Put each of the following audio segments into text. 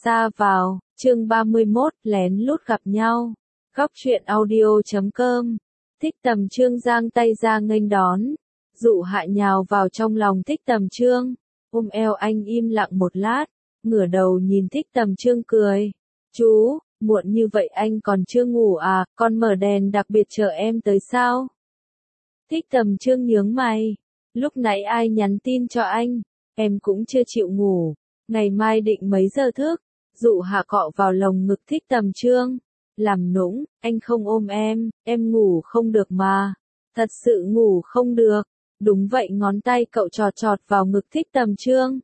xa vào, chương 31, lén lút gặp nhau. Góc truyện audio.com. Thích Tầm Trương giang tay ra nghênh đón. Dụ Hạ nhào vào trong lòng Thích Tầm Trương, ôm eo anh im lặng một lát, ngửa đầu nhìn Thích Tầm Trương cười. Chú, muộn như vậy anh còn chưa ngủ à, con mở đèn đặc biệt chờ em tới sao? Thích Tầm Trương nhướng mày. Lúc nãy ai nhắn tin cho anh? Em cũng chưa chịu ngủ. Ngày mai định mấy giờ thức? Dụ Hạ cọ vào lồng ngực Thích Tầm Trương. Làm nũng, anh không ôm em ngủ không được mà. Thật sự ngủ không được. Đúng vậy, ngón tay cậu chọt chọt vào ngực Thích Tầm Trương.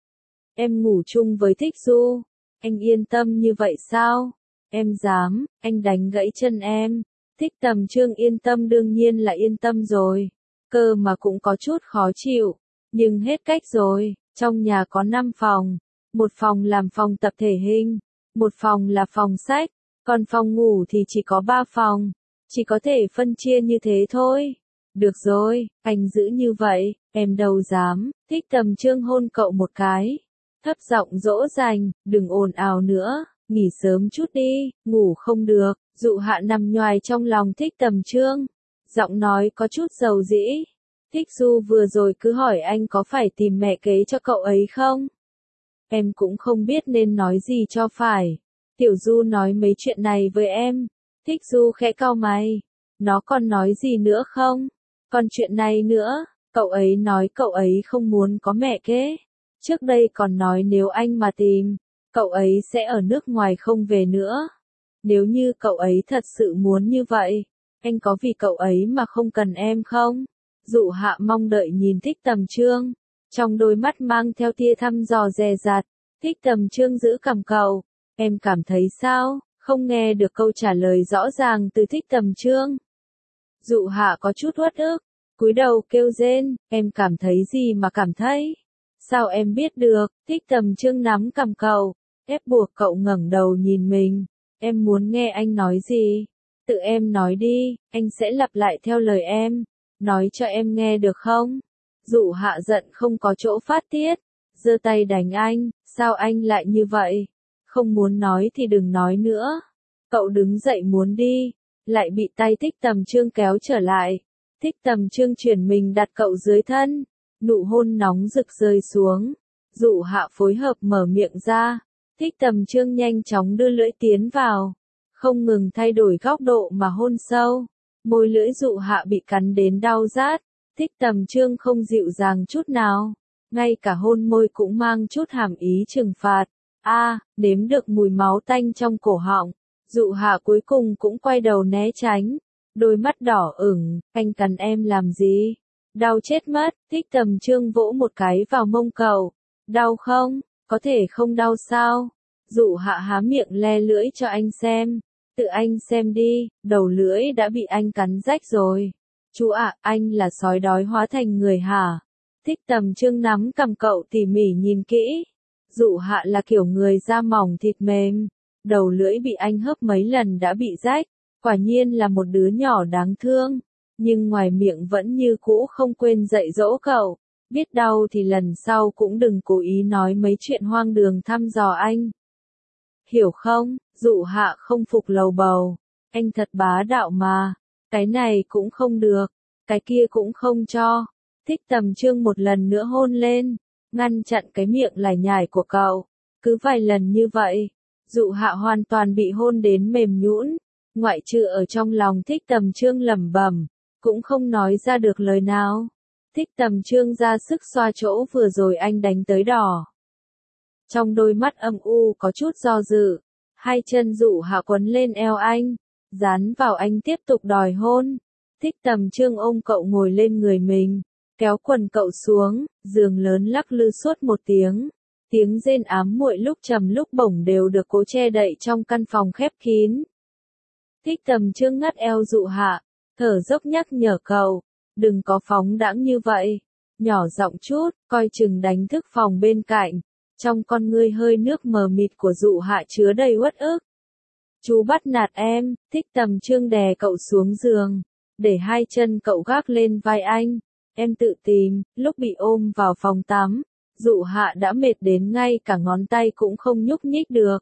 Em ngủ chung với Thích Du. Anh yên tâm như vậy sao? Em dám, anh đánh gãy chân em. Thích Tầm Trương yên tâm, đương nhiên là yên tâm rồi. Cơ mà cũng có chút khó chịu. Nhưng hết cách rồi, trong nhà có 5 phòng. Một phòng làm phòng tập thể hình. Một phòng là phòng sách. Còn phòng ngủ thì chỉ có 3 phòng. Chỉ có thể phân chia như thế thôi. Được rồi, anh giữ như vậy, em đâu dám. Thích Tầm Trương hôn cậu một cái. Thấp giọng dỗ dành, đừng ồn ào nữa, nghỉ sớm chút đi, ngủ không được. Dụ Hạ nằm nhoài trong lòng Thích Tầm Trương. Giọng nói có chút dầu dĩ. Thích Du vừa rồi cứ hỏi anh có phải tìm mẹ kế cho cậu ấy không? Em cũng không biết nên nói gì cho phải. Tiểu Du nói mấy chuyện này với em. Thích Du khẽ cau mày. Nó còn nói gì nữa không? Còn chuyện này nữa, cậu ấy nói cậu ấy không muốn có mẹ kế. Trước đây còn nói nếu anh mà tìm, cậu ấy sẽ ở nước ngoài không về nữa. Nếu như cậu ấy thật sự muốn như vậy, anh có vì cậu ấy mà không cần em không? Dụ Hạ mong đợi nhìn Thích Tầm Trương, trong đôi mắt mang theo tia thăm dò dè dặt. Thích Tầm Trương giữ cằm cậu. Em cảm thấy sao? Không nghe được câu trả lời rõ ràng từ Thích Tầm Trương. Dụ Hạ có chút uất ức, cúi đầu kêu rên, em cảm thấy gì mà cảm thấy? Sao em biết được? Thích Tầm Trương nắm cằm cậu, ép buộc cậu ngẩng đầu nhìn mình. Em muốn nghe anh nói gì? Tự em nói đi, anh sẽ lặp lại theo lời em. Nói cho em nghe được không? Dụ Hạ giận không có chỗ phát tiết, giơ tay đánh anh. Sao anh lại như vậy? Không muốn nói thì đừng nói nữa. Cậu đứng dậy muốn đi, lại bị tay Thích Tầm Trương kéo trở lại. Thích Tầm Trương chuyển mình đặt cậu dưới thân, nụ hôn nóng rực rơi xuống. Dụ Hạ phối hợp mở miệng ra. Thích Tầm Trương nhanh chóng đưa lưỡi tiến vào, không ngừng thay đổi góc độ mà hôn sâu. Môi lưỡi Dụ Hạ bị cắn đến đau rát. Thích Tầm Trương không dịu dàng chút nào, ngay cả hôn môi cũng mang chút hàm ý trừng phạt. Nếm được mùi máu tanh trong cổ họng, Dụ Hạ cuối cùng cũng quay đầu né tránh. Đôi mắt đỏ ửng, anh cắn em làm gì? Đau chết mất. Thích Tầm Trương vỗ một cái vào mông cậu. Đau không? Có thể không đau sao? Dụ Hạ há miệng le lưỡi cho anh xem. Tự anh xem đi, đầu lưỡi đã bị anh cắn rách rồi. Chú ạ, anh là sói đói hóa thành người hả? Thích Tầm Trương nắm cằm cậu tỉ mỉ nhìn kỹ. Dụ Hạ là kiểu người da mỏng thịt mềm. Đầu lưỡi bị anh hớp mấy lần đã bị rách. Quả nhiên là một đứa nhỏ đáng thương. Nhưng ngoài miệng vẫn như cũ không quên dạy dỗ cậu. Biết đau thì lần sau cũng đừng cố ý nói mấy chuyện hoang đường thăm dò anh. Hiểu không? Dụ Hạ không phục lầu bầu. Anh thật bá đạo mà. Cái này cũng không được. Cái kia cũng không cho. Thích Tầm Trương một lần nữa hôn lên, ngăn chặn cái miệng lải nhải của cậu. Cứ vài lần như vậy, Dụ Hạ hoàn toàn bị hôn đến mềm nhũn, ngoại trừ ở trong lòng Thích Tầm Trương lẩm bẩm, cũng không nói ra được lời nào. Thích Tầm Trương ra sức xoa chỗ vừa rồi anh đánh tới đỏ. Trong đôi mắt âm u có chút do dự, hai chân Dụ Hạ quấn lên eo anh, dán vào anh tiếp tục đòi hôn. Thích Tầm Trương ôm cậu ngồi lên người mình, kéo quần cậu xuống, giường lớn lắc lư suốt một tiếng. Tiếng rên ám muội lúc trầm lúc bổng đều được cố che đậy trong căn phòng khép kín. Thích Tầm Trương ngắt eo Dụ Hạ, thở dốc nhắc nhở cậu, đừng có phóng đãng như vậy. Nhỏ giọng chút, coi chừng đánh thức phòng bên cạnh. Trong con ngươi hơi nước mờ mịt của Dụ Hạ chứa đầy uất ức. Chú bắt nạt em. Thích Tầm Trương đè cậu xuống giường, để hai chân cậu gác lên vai anh. Em tự tìm. Lúc bị ôm vào phòng tắm, Dụ Hạ đã mệt đến ngay cả ngón tay cũng không nhúc nhích được.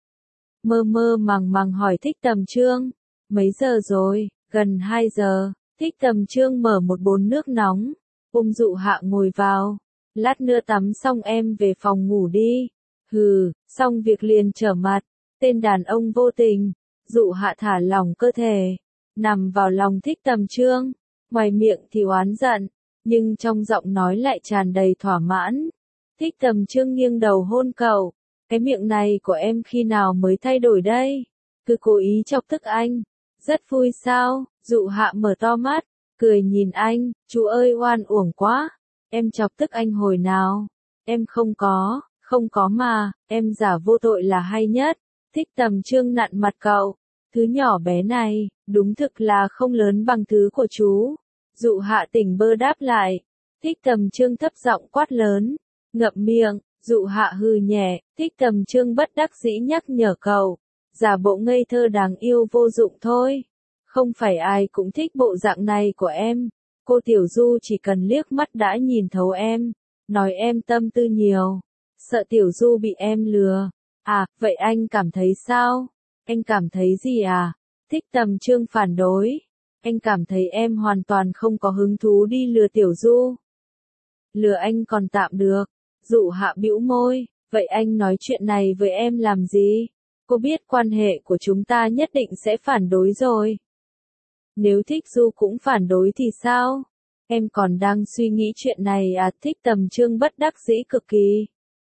Mơ mơ màng màng hỏi Thích Tầm Trương, mấy giờ rồi? Gần 2 giờ. Thích Tầm Trương mở một bồn nước nóng, ôm Dụ Hạ ngồi vào. Lát nữa tắm xong em về phòng ngủ đi. Hừ, xong việc liền trở mặt. Tên đàn ông vô tình. Dụ Hạ thả lỏng cơ thể, nằm vào lòng Thích Tầm Trương. Ngoài miệng thì oán giận, nhưng trong giọng nói lại tràn đầy thỏa mãn. Thích Tầm Trương nghiêng đầu hôn cậu. Cái miệng này của em khi nào mới thay đổi đây? Cứ cố ý chọc tức anh. Rất vui sao? Dụ Hạ mở to mắt, cười nhìn anh, chú ơi oan uổng quá. Em chọc tức anh hồi nào? Em không có mà, em giả vô tội là hay nhất. Thích Tầm Trương nặn mặt cậu. Thứ nhỏ bé này, đúng thực là không lớn bằng thứ của chú. Dụ Hạ tỉnh bơ đáp lại. Thích Tầm Trương thấp giọng quát lớn. Ngậm miệng. Dụ Hạ hừ nhẹ. Thích Tầm Trương bất đắc dĩ nhắc nhở cậu. Giả bộ ngây thơ đáng yêu vô dụng thôi. Không phải ai cũng thích bộ dạng này của em. Cô Tiểu Du chỉ cần liếc mắt đã nhìn thấu em. Nói em tâm tư nhiều. Sợ Tiểu Du bị em lừa. À, vậy anh cảm thấy sao? Anh cảm thấy gì à? Thích Tầm Trương phản đối. Anh cảm thấy em hoàn toàn không có hứng thú đi lừa Tiểu Du. Lừa anh còn tạm được. Dụ Hạ bĩu môi. Vậy anh nói chuyện này với em làm gì? Cô biết quan hệ của chúng ta nhất định sẽ phản đối rồi. Nếu Thích Du cũng phản đối thì sao? Em còn đang suy nghĩ chuyện này à? Thích Tầm Trương bất đắc dĩ cực kỳ.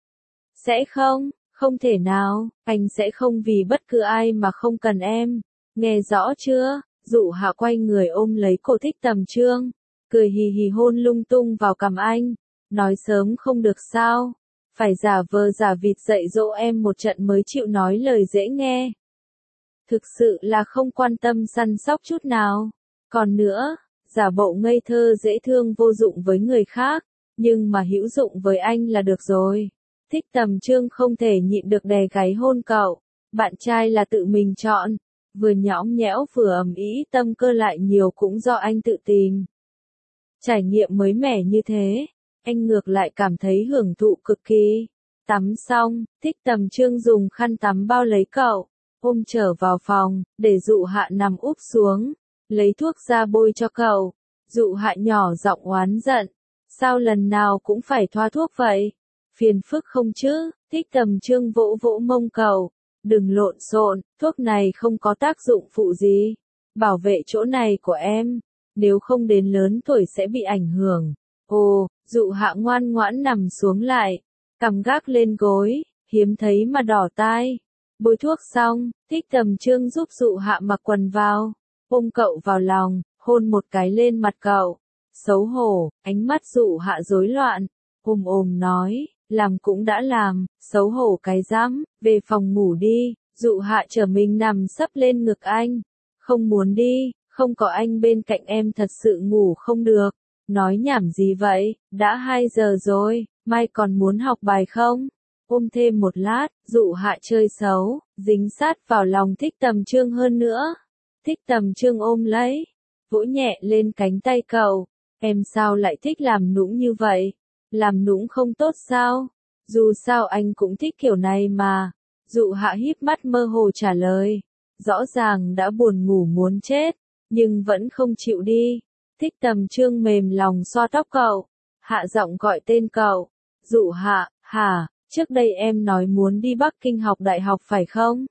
Sẽ không, không thể nào, anh sẽ không vì bất cứ ai mà không cần em. Nghe rõ chưa? Dụ Hạ quay người ôm lấy cổ Thích Tầm Trương, cười hì hì hôn lung tung vào cằm anh. Nói sớm không được sao? Phải giả vờ giả vịt dạy dỗ em một trận mới chịu nói lời dễ nghe. Thực sự là không quan tâm săn sóc chút nào. Còn nữa, giả bộ ngây thơ dễ thương vô dụng với người khác, nhưng mà hữu dụng với anh là được rồi. Thích Tầm Trương không thể nhịn được đè gáy hôn cậu. Bạn trai là tự mình chọn. Vừa nhõng nhẽo vừa ầm ĩ, tâm cơ lại nhiều cũng do anh tự tìm. Trải nghiệm mới mẻ như thế, anh ngược lại cảm thấy hưởng thụ cực kỳ. Tắm xong, Thích Tầm Trương dùng khăn tắm bao lấy cậu, ôm trở vào phòng, để Dụ Hạ nằm úp xuống, lấy thuốc ra bôi cho cậu. Dụ Hạ nhỏ giọng oán giận. Sao lần nào cũng phải thoa thuốc vậy? Phiền phức không chứ? Thích Tầm Trương vỗ vỗ mông cậu. Đừng lộn xộn, thuốc này không có tác dụng phụ gì. Bảo vệ chỗ này của em. Nếu không đến lớn tuổi sẽ bị ảnh hưởng. Ồ, Dụ Hạ ngoan ngoãn nằm xuống lại. Cằm gác lên gối, hiếm thấy mà đỏ tai. Bôi thuốc xong, Thích Tầm Trương giúp Dụ Hạ mặc quần vào. Ôm cậu vào lòng, hôn một cái lên mặt cậu. Xấu hổ, ánh mắt Dụ Hạ rối loạn. Ôm nói, làm cũng đã làm, xấu hổ cái rắm, về phòng ngủ đi. Dụ Hạ trở mình nằm sấp lên ngực anh. Không muốn đi, không có anh bên cạnh em thật sự ngủ không được. Nói nhảm gì vậy, đã 2 giờ rồi, mai còn muốn học bài không? Ôm thêm một lát, Dụ Hạ chơi xấu, dính sát vào lòng Thích Tầm Trương hơn nữa. Thích Tầm Trương ôm lấy, vỗ nhẹ lên cánh tay cậu. Em sao lại thích làm nũng như vậy? Làm nũng không tốt sao? Dù sao anh cũng thích kiểu này mà. Dụ Hạ híp mắt mơ hồ trả lời. Rõ ràng đã buồn ngủ muốn chết, nhưng vẫn không chịu đi. Thích Tầm Trương mềm lòng xoa tóc cậu. Hạ giọng gọi tên cậu. Dụ Hạ, hả, trước đây em nói muốn đi Bắc Kinh học đại học phải không?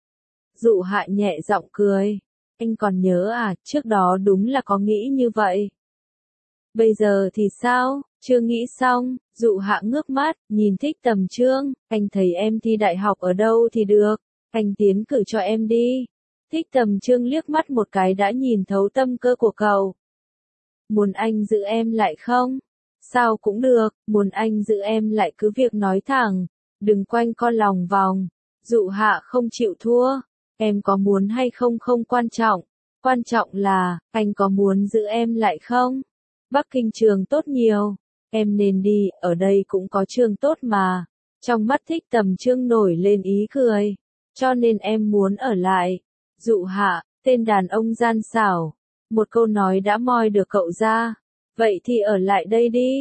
Dụ Hạ nhẹ giọng cười. Anh còn nhớ à, trước đó đúng là có nghĩ như vậy. Bây giờ thì sao, chưa nghĩ xong. Dụ Hạ ngước mắt, nhìn Thích Tầm Trương. Anh thấy em thi đại học ở đâu thì được, anh tiến cử cho em đi. Thích Tầm Trương liếc mắt một cái đã nhìn thấu tâm cơ của cậu. Muốn anh giữ em lại không? Sao cũng được, muốn anh giữ em lại cứ việc nói thẳng, đừng quanh co lòng vòng. Dụ Hạ không chịu thua. Em có muốn hay không không quan trọng. Quan trọng là, anh có muốn giữ em lại không? Bắc Kinh trường tốt nhiều. Em nên đi, ở đây cũng có trường tốt mà. Trong mắt Thích Tầm Trương nổi lên ý cười. Cho nên em muốn ở lại. Dụ Hạ, tên đàn ông gian xảo. Một câu nói đã moi được cậu ra. Vậy thì ở lại đây đi.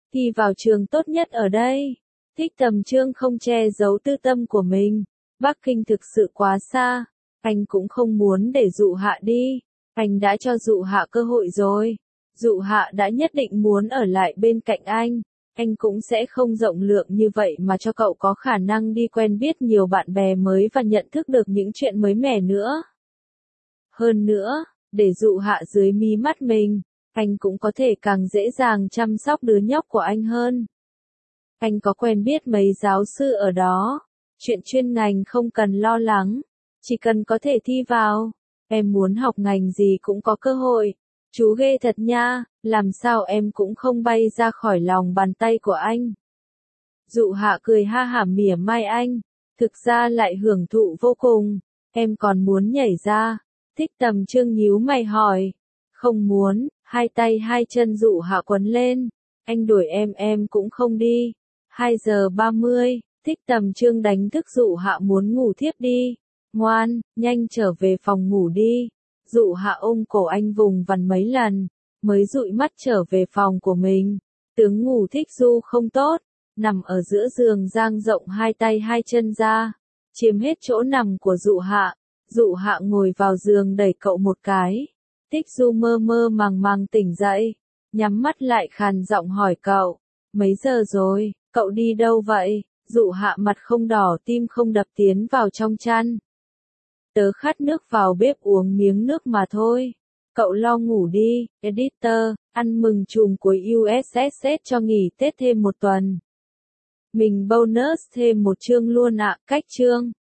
thi vào trường tốt nhất ở đây. Thích Tầm Trương không che giấu tư tâm của mình. Bắc Kinh thực sự quá xa, anh cũng không muốn để Dụ Hạ đi. Anh đã cho Dụ Hạ cơ hội rồi. Dụ Hạ đã nhất định muốn ở lại bên cạnh anh cũng sẽ không rộng lượng như vậy mà cho cậu có khả năng đi quen biết nhiều bạn bè mới và nhận thức được những chuyện mới mẻ nữa. Hơn nữa, để Dụ Hạ dưới mí mắt mình, anh cũng có thể càng dễ dàng chăm sóc đứa nhóc của anh hơn. Anh có quen biết mấy giáo sư ở đó, chuyện chuyên ngành không cần lo lắng, chỉ cần có thể thi vào. Em muốn học ngành gì cũng có cơ hội. Chú ghê thật nha, làm sao em cũng không bay ra khỏi lòng bàn tay của anh. Dụ Hạ cười ha hả mỉa mai anh, thực ra lại hưởng thụ vô cùng. Em còn muốn nhảy ra? Thích Tầm Trương nhíu mày hỏi. Không muốn, hai tay hai chân Dụ Hạ quấn lên. Anh đuổi em cũng không đi. 2:30, Thích Tầm Trương đánh thức Dụ Hạ muốn ngủ thiếp đi. Ngoan, nhanh trở về phòng ngủ đi. Dụ Hạ ôm cổ anh vùng vằng mấy lần, mới dụi mắt trở về phòng của mình. Tướng ngủ Thích Du không tốt, nằm ở giữa giường dang rộng hai tay hai chân ra, chiếm hết chỗ nằm của Dụ Hạ. Dụ Hạ ngồi vào giường đẩy cậu một cái. Thích Du mơ mơ màng màng tỉnh dậy, nhắm mắt lại khàn giọng hỏi cậu, mấy giờ rồi, cậu đi đâu vậy? Dụ Hạ mặt không đỏ tim không đập tiến vào trong chăn. Tớ khát nước vào bếp uống miếng nước mà thôi. Cậu lo ngủ đi, editor, ăn mừng chùm cuối USS cho nghỉ Tết thêm một tuần. Mình bonus thêm một chương luôn ạ, cách chương.